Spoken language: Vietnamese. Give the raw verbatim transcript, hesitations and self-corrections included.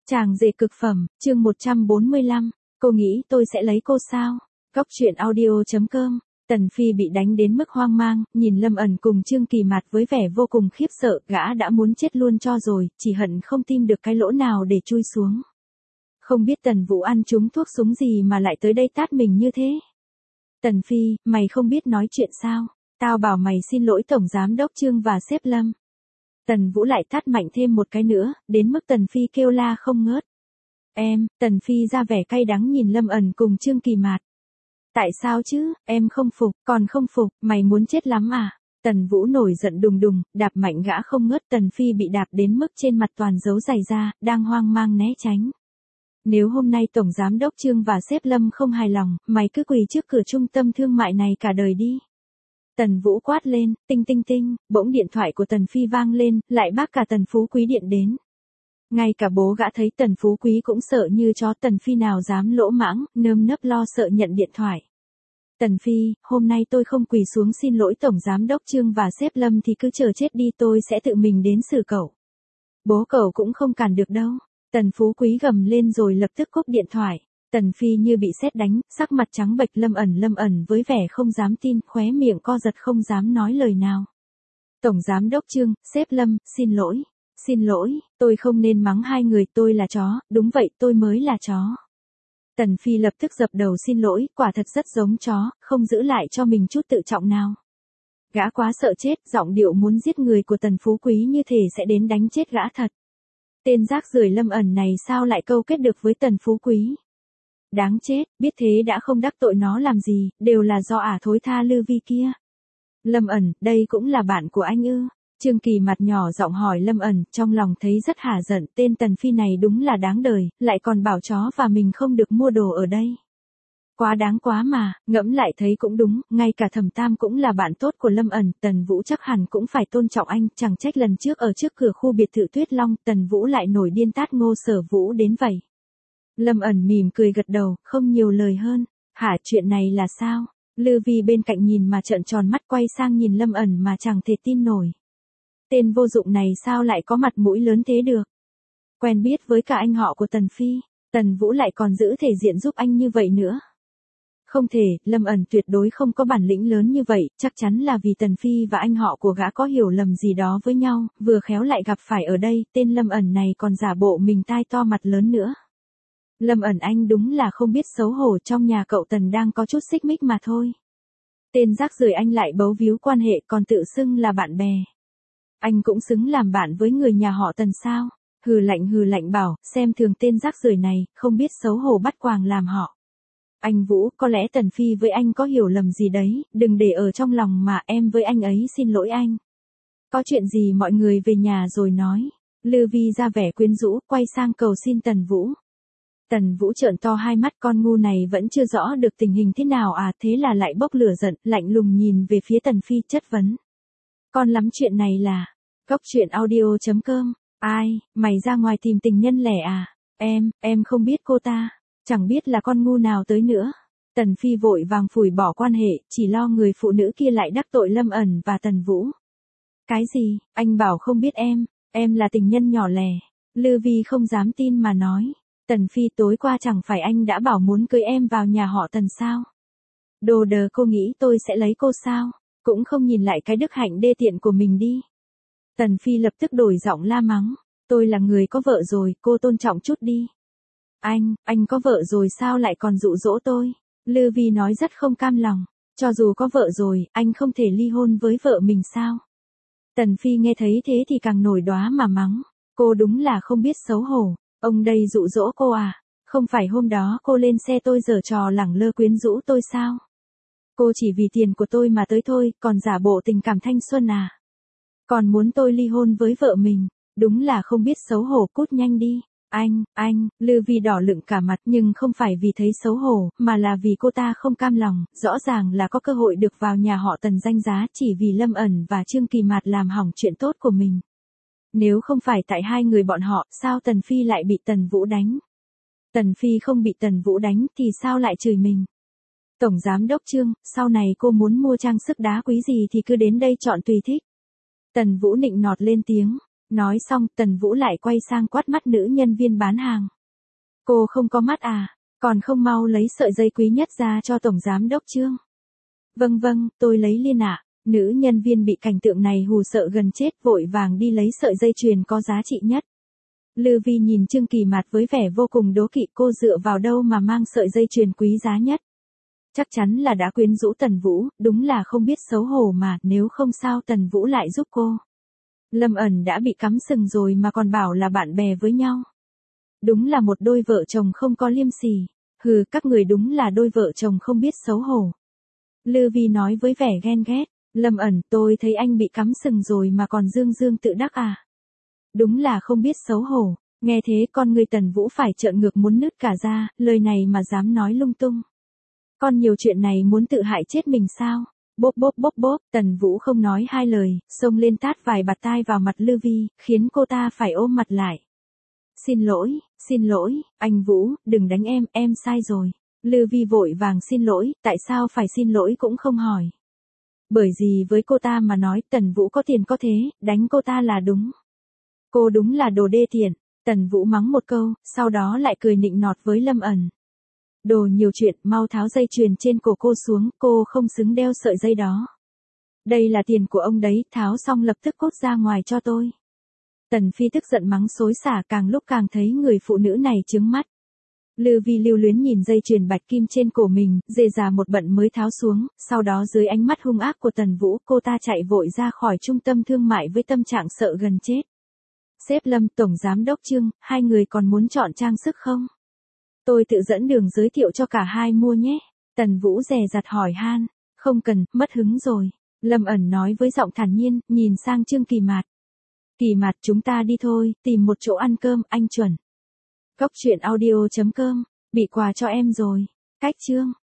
Chàng rể cực phẩm, chương một trăm bốn mươi lăm, cô nghĩ tôi sẽ lấy cô sao? Góc truyện audio.com. Tần Phi bị đánh đến mức hoang mang, nhìn Lâm ẩn cùng Trương Kỳ Mạt với vẻ vô cùng khiếp sợ, gã đã muốn chết luôn cho rồi, chỉ hận không tìm được cái lỗ nào để chui xuống. Không biết Tần Vũ ăn trúng thuốc súng gì mà lại tới đây tát mình như thế. Tần Phi, mày không biết nói chuyện sao? Tao bảo mày xin lỗi Tổng Giám Đốc Trương và sếp Lâm. Tần Vũ lại tát mạnh thêm một cái nữa, đến mức Tần Phi kêu la không ngớt. Em, Tần Phi ra vẻ cay đắng nhìn Lâm ẩn cùng Trương Kỳ Mạt. Tại sao chứ, em không phục, còn không phục, mày muốn chết lắm à? Tần Vũ nổi giận đùng đùng, đạp mạnh gã không ngớt. Tần Phi bị đạp đến mức trên mặt toàn dấu giày da, đang hoang mang né tránh. Nếu hôm nay Tổng Giám Đốc Trương và sếp Lâm không hài lòng, mày cứ quỳ trước cửa trung tâm thương mại này cả đời đi. Tần Vũ quát lên, tinh tinh tinh, bỗng điện thoại của Tần Phi vang lên, lại bác cả Tần Phú Quý điện đến. Ngay cả bố gã thấy Tần Phú Quý cũng sợ như chó. Tần Phi nào dám lỗ mãng, nơm nớp lo sợ nhận điện thoại. Tần Phi, hôm nay tôi không quỳ xuống xin lỗi Tổng Giám Đốc Trương và sếp Lâm thì cứ chờ chết đi, tôi sẽ tự mình đến xử cậu. Bố cậu cũng không cản được đâu. Tần Phú Quý gầm lên rồi lập tức cúp điện thoại. Tần Phi như bị sét đánh, sắc mặt trắng bệch. Lâm ẩn lâm ẩn với vẻ không dám tin, khóe miệng co giật không dám nói lời nào. Tổng Giám Đốc Trương, sếp Lâm, xin lỗi. Xin lỗi, tôi không nên mắng hai người, tôi là chó, đúng vậy, tôi mới là chó. Tần Phi lập tức dập đầu xin lỗi, quả thật rất giống chó, không giữ lại cho mình chút tự trọng nào. Gã quá sợ chết, giọng điệu muốn giết người của Tần Phú Quý như thể sẽ đến đánh chết gã thật. Tên rác rưởi Lâm ẩn này sao lại câu kết được với Tần Phú Quý? Đáng chết, biết thế đã không đắc tội nó làm gì, đều là do ả thối tha Lư Vi kia. Lâm ẩn, đây cũng là bạn của anh ư? Trương Kỳ Mạt nhỏ giọng hỏi Lâm ẩn, trong lòng thấy rất hả giận, tên Tần Phi này đúng là đáng đời, lại còn bảo chó và mình không được mua đồ ở đây. Quá đáng quá mà, ngẫm lại thấy cũng đúng, ngay cả Thẩm Tam cũng là bạn tốt của Lâm ẩn, Tần Vũ chắc hẳn cũng phải tôn trọng anh, chẳng trách lần trước ở trước cửa khu biệt thự Tuyết Long, Tần Vũ lại nổi điên tát Ngô Sở Vũ đến vậy. Lâm ẩn mỉm cười gật đầu, không nhiều lời hơn. Hả, chuyện này là sao? Lư Vi bên cạnh nhìn mà trợn tròn mắt, quay sang nhìn Lâm ẩn mà chẳng thể tin nổi. Tên vô dụng này sao lại có mặt mũi lớn thế được? Quen biết với cả anh họ của Tần Phi, Tần Vũ lại còn giữ thể diện giúp anh như vậy nữa. Không thể, Lâm ẩn tuyệt đối không có bản lĩnh lớn như vậy, chắc chắn là vì Tần Phi và anh họ của gã có hiểu lầm gì đó với nhau, vừa khéo lại gặp phải ở đây, tên Lâm ẩn này còn giả bộ mình tai to mặt lớn nữa. Lâm ẩn anh đúng là không biết xấu hổ, trong nhà cậu Tần đang có chút xích mích mà thôi. Tên rác rưởi anh lại bấu víu quan hệ còn tự xưng là bạn bè. Anh cũng xứng làm bạn với người nhà họ Tần sao? Hừ lạnh hừ lạnh bảo, xem thường tên rác rưởi này, không biết xấu hổ bắt quàng làm họ. Anh Vũ, có lẽ Tần Phi với anh có hiểu lầm gì đấy, đừng để ở trong lòng mà, em với anh ấy xin lỗi anh. Có chuyện gì mọi người về nhà rồi nói. Lư Vi ra vẻ quyến rũ, quay sang cầu xin Tần Vũ. Tần Vũ trợn to hai mắt, con ngu này vẫn chưa rõ được tình hình thế nào à, thế là lại bốc lửa giận, lạnh lùng nhìn về phía Tần Phi chất vấn. Con lắm chuyện này là, góc truyện audio.com, ai, mày ra ngoài tìm tình nhân lẻ à, em, em không biết cô ta, chẳng biết là con ngu nào tới nữa. Tần Phi vội vàng phủi bỏ quan hệ, chỉ lo người phụ nữ kia lại đắc tội Lâm ẩn và Tần Vũ. Cái gì, anh bảo không biết em, em là tình nhân nhỏ lẻ. Lư Vi không dám tin mà nói. Tần Phi, tối qua chẳng phải anh đã bảo muốn cưới em vào nhà họ Tần sao? Đồ đờ, cô nghĩ tôi sẽ lấy cô sao? Cũng không nhìn lại cái đức hạnh đê tiện của mình đi. Tần Phi lập tức đổi giọng la mắng. Tôi là người có vợ rồi, cô tôn trọng chút đi. Anh, anh có vợ rồi sao lại còn dụ dỗ tôi? Lư Vi nói rất không cam lòng. Cho dù có vợ rồi, anh không thể ly hôn với vợ mình sao? Tần Phi nghe thấy thế thì càng nổi đoá mà mắng. Cô đúng là không biết xấu hổ. Ông đây dụ dỗ cô à? Không phải hôm đó cô lên xe tôi giở trò lẳng lơ quyến rũ tôi sao? Cô chỉ vì tiền của tôi mà tới thôi, còn giả bộ tình cảm thanh xuân à? Còn muốn tôi ly hôn với vợ mình, đúng là không biết xấu hổ, cút nhanh đi. Anh, anh, Lư Vi đỏ lựng cả mặt, nhưng không phải vì thấy xấu hổ, mà là vì cô ta không cam lòng, rõ ràng là có cơ hội được vào nhà họ Tần danh giá, chỉ vì Lâm ẩn và Trương Kỳ Mạt làm hỏng chuyện tốt của mình. Nếu không phải tại hai người bọn họ, sao Tần Phi lại bị Tần Vũ đánh? Tần Phi không bị Tần Vũ đánh thì sao lại chửi mình? Tổng Giám Đốc Trương, sau này cô muốn mua trang sức đá quý gì thì cứ đến đây chọn tùy thích. Tần Vũ nịnh nọt lên tiếng. Nói xong Tần Vũ lại quay sang quát mắt nữ nhân viên bán hàng. Cô không có mắt à, còn không mau lấy sợi dây quý nhất ra cho Tổng Giám Đốc Trương. Vâng vâng, tôi lấy liền ạ. Nữ nhân viên bị cảnh tượng này hù sợ gần chết vội vàng đi lấy sợi dây chuyền có giá trị nhất. Lư Vi nhìn Trương Kỳ Mạt với vẻ vô cùng đố kỵ, cô dựa vào đâu mà mang sợi dây chuyền quý giá nhất. Chắc chắn là đã quyến rũ Tần Vũ, đúng là không biết xấu hổ mà, nếu không sao Tần Vũ lại giúp cô. Lâm ẩn đã bị cắm sừng rồi mà còn bảo là bạn bè với nhau. Đúng là một đôi vợ chồng không có liêm sỉ. Hừ, các người đúng là đôi vợ chồng không biết xấu hổ. Lư Vi nói với vẻ ghen ghét. Lâm ẩn, tôi thấy anh bị cắm sừng rồi mà còn dương dương tự đắc à. Đúng là không biết xấu hổ. Nghe thế con người Tần Vũ phải trợn ngược muốn nứt cả ra, lời này mà dám nói lung tung. Con nhiều chuyện này muốn tự hại chết mình sao? Bốp bốp bốp bốp, Tần Vũ không nói hai lời, xông lên tát vài bạt tai vào mặt Lư Vi, khiến cô ta phải ôm mặt lại. Xin lỗi, xin lỗi, anh Vũ, đừng đánh em, em sai rồi. Lư Vi vội vàng xin lỗi, tại sao phải xin lỗi cũng không hỏi. Bởi vì với cô ta mà nói Tần Vũ có tiền có thế, đánh cô ta là đúng. Cô đúng là đồ đê tiện. Tần Vũ mắng một câu, sau đó lại cười nịnh nọt với Lâm ẩn. Đồ nhiều chuyện, mau tháo dây chuyền trên cổ cô xuống, cô không xứng đeo sợi dây đó. Đây là tiền của ông đấy, tháo xong lập tức cốt ra ngoài cho tôi. Tần Phi tức giận mắng xối xả, càng lúc càng thấy người phụ nữ này trướng mắt. Lư Vi lưu luyến nhìn dây chuyền bạch kim trên cổ mình, dề già một bận mới tháo xuống, sau đó dưới ánh mắt hung ác của Tần Vũ, cô ta chạy vội ra khỏi trung tâm thương mại với tâm trạng sợ gần chết. Sếp Lâm, Tổng Giám Đốc Trương, hai người còn muốn chọn trang sức không? Tôi tự dẫn đường giới thiệu cho cả hai mua nhé. Tần Vũ dè dặt hỏi han. Không cần, mất hứng rồi. Lâm ẩn nói với giọng thản nhiên, nhìn sang Trương Kỳ Mạt. Kỳ Mạt, chúng ta đi thôi, tìm một chỗ ăn cơm, anh chuẩn. Cốc truyện audio chấm com, bị quà cho em rồi. Cách Trương.